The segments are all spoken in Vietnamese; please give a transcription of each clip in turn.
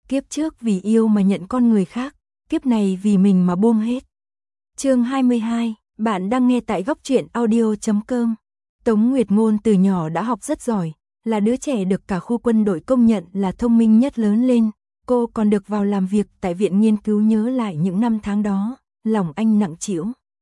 Kiếp trước vì yêu mà nhận con người khác, kiếp này vì mình mà buông hết. Chương 22, bạn đang nghe tại Góc Truyện Audio.com. Tống Nguyệt Ngôn từ nhỏ đã học rất giỏi, là đứa trẻ được cả khu quân đội công nhận là thông minh nhất lớn lên. Cô còn được vào làm việc tại viện nghiên cứu. Nhớ lại những năm tháng đó, lòng anh nặng trĩu.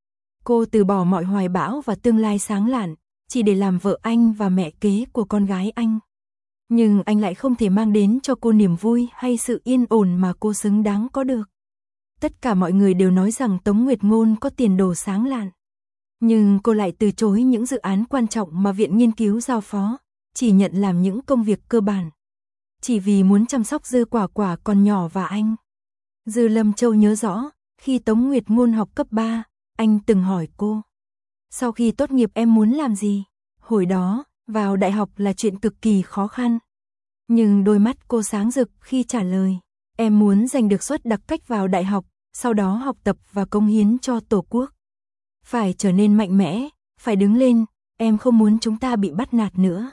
Cô từ bỏ mọi hoài bão và tương lai sáng lạn, chỉ để làm vợ anh và mẹ kế của con gái anh. Nhưng anh lại không thể mang đến cho cô niềm vui hay sự yên ổn mà cô xứng đáng có được. Tất cả mọi người đều nói rằng Tống Nguyệt Ngôn có tiền đồ sáng lạn. Nhưng cô lại từ chối những dự án quan trọng mà viện nghiên cứu giao phó, chỉ nhận làm những công việc cơ bản. Chỉ vì muốn chăm sóc Dư Quả Quả còn nhỏ và anh. Dư Lâm Châu nhớ rõ, khi Tống Nguyệt Ngôn học cấp 3, anh từng hỏi cô. Sau khi tốt nghiệp em muốn làm gì? Hồi đó, vào đại học là chuyện cực kỳ khó khăn. Nhưng đôi mắt cô sáng rực khi trả lời. Em muốn giành được suất đặc cách vào đại học, sau đó học tập và cống hiến cho Tổ quốc. Phải trở nên mạnh mẽ, phải đứng lên, em không muốn chúng ta bị bắt nạt nữa.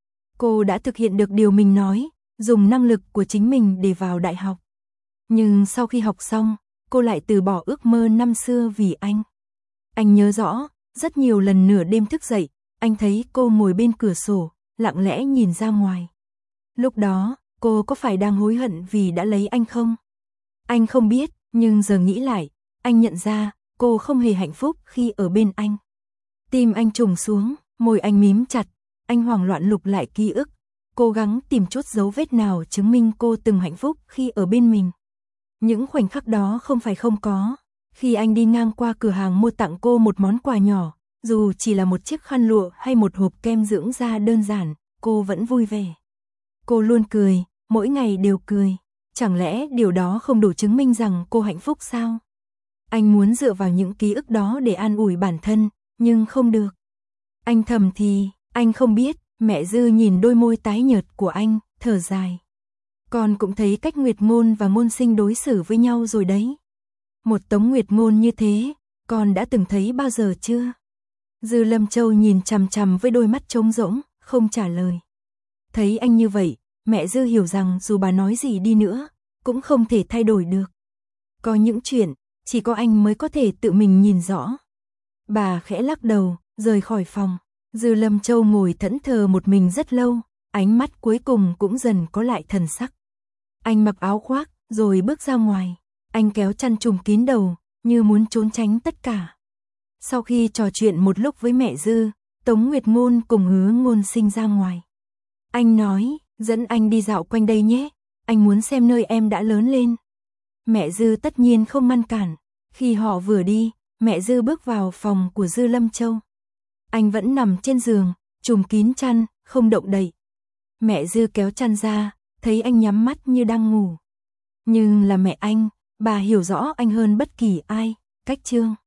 Cô đã thực hiện được điều mình nói, dùng năng lực của chính mình để vào đại học. Nhưng sau khi học xong, cô lại từ bỏ ước mơ năm xưa vì anh. Anh nhớ rõ, rất nhiều lần nửa đêm thức dậy, anh thấy cô ngồi bên cửa sổ, lặng lẽ nhìn ra ngoài. Lúc đó, cô có phải đang hối hận vì đã lấy anh không? Anh không biết, nhưng giờ nghĩ lại, anh nhận ra, cô không hề hạnh phúc khi ở bên anh. Tim anh trùng xuống, môi anh mím chặt, anh hoảng loạn lục lại ký ức, cố gắng tìm chút dấu vết nào chứng minh cô từng hạnh phúc khi ở bên mình. Những khoảnh khắc đó không phải không có, khi anh đi ngang qua cửa hàng mua tặng cô một món quà nhỏ, dù chỉ là một chiếc khăn lụa hay một hộp kem dưỡng da đơn giản, cô vẫn vui vẻ. Cô luôn cười, mỗi ngày đều cười. Chẳng lẽ điều đó không đủ chứng minh rằng cô hạnh phúc sao? Anh muốn dựa vào những ký ức đó để an ủi bản thân, nhưng không được. Anh thầm thì, anh không biết. Mẹ Dư nhìn đôi môi tái nhợt của anh, thở dài. Con cũng thấy cách Nguyệt Ngôn và Ngôn Sinh đối xử với nhau rồi đấy. Một Tống Nguyệt Ngôn như thế, con đã từng thấy bao giờ chưa? Dư Lâm Châu nhìn chằm chằm với đôi mắt trống rỗng, không trả lời. Thấy anh như vậy, mẹ Dư hiểu rằng dù bà nói gì đi nữa, cũng không thể thay đổi được. Có những chuyện, chỉ có anh mới có thể tự mình nhìn rõ. Bà khẽ lắc đầu, rời khỏi phòng. Dư Lâm Châu ngồi thẫn thờ một mình rất lâu, ánh mắt cuối cùng cũng dần có lại thần sắc. Anh mặc áo khoác, rồi bước ra ngoài. Anh kéo chăn trùm kín đầu, như muốn trốn tránh tất cả. Sau khi trò chuyện một lúc với mẹ Dư, Tống Nguyệt Ngôn cùng Hứa Ngôn Sinh ra ngoài. Anh nói, dẫn anh đi dạo quanh đây nhé, anh muốn xem nơi em đã lớn lên. Mẹ Dư tất nhiên không ngăn cản. Khi họ vừa đi, mẹ Dư bước vào phòng của Dư Lâm Châu. Anh vẫn nằm trên giường, trùm kín chăn, không động đậy. Mẹ Dư kéo chăn ra, thấy anh nhắm mắt như đang ngủ. Nhưng là mẹ anh, bà hiểu rõ anh hơn bất kỳ ai. Cách chương